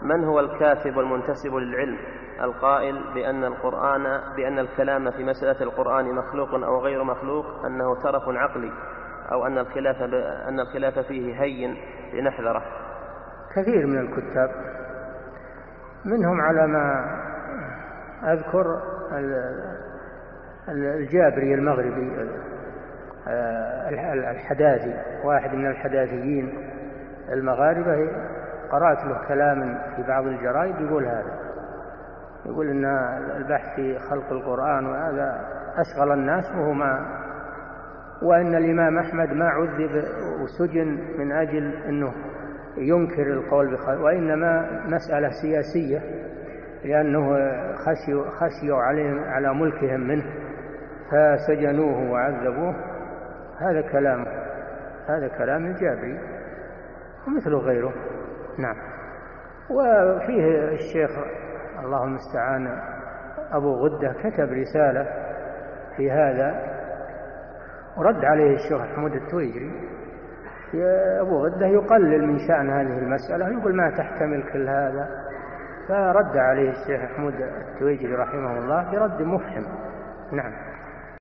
من هو الكاتب والمنتسب للعلم القائل بأن الكلام في مسألة القرآن مخلوق أو غير مخلوق أنه ترف عقلي، أو أن الخلاف فيه هين لنحذره؟ كثير من الكتاب، منهم على ما أذكر الجابري المغربي الحداثي، واحد من الحداثيين المغاربة، قرأت له كلام في بعض الجرائد يقول هذا، يقول إن البحث في خلق القرآن وهذا أشغل الناس، وإن الإمام أحمد ما عذب وسجن من أجل أنه ينكر القول بخلق، وإنما مسألة سياسية لأنه خشيوا على ملكهم منه فسجنوه وعذبوه. هذا كلام الجابري ومثل غيره. نعم. وفيه الشيخ الله المستعان أبو غدة كتب رسالة في هذا ورد عليه الشيخ حمود التويجري. أبو غدة يقلل من شأن هذه المسألة، يقول ما تحتمل كل هذا، فرد عليه الشيخ حمود التويجري رحمه الله برد مفحم. نعم.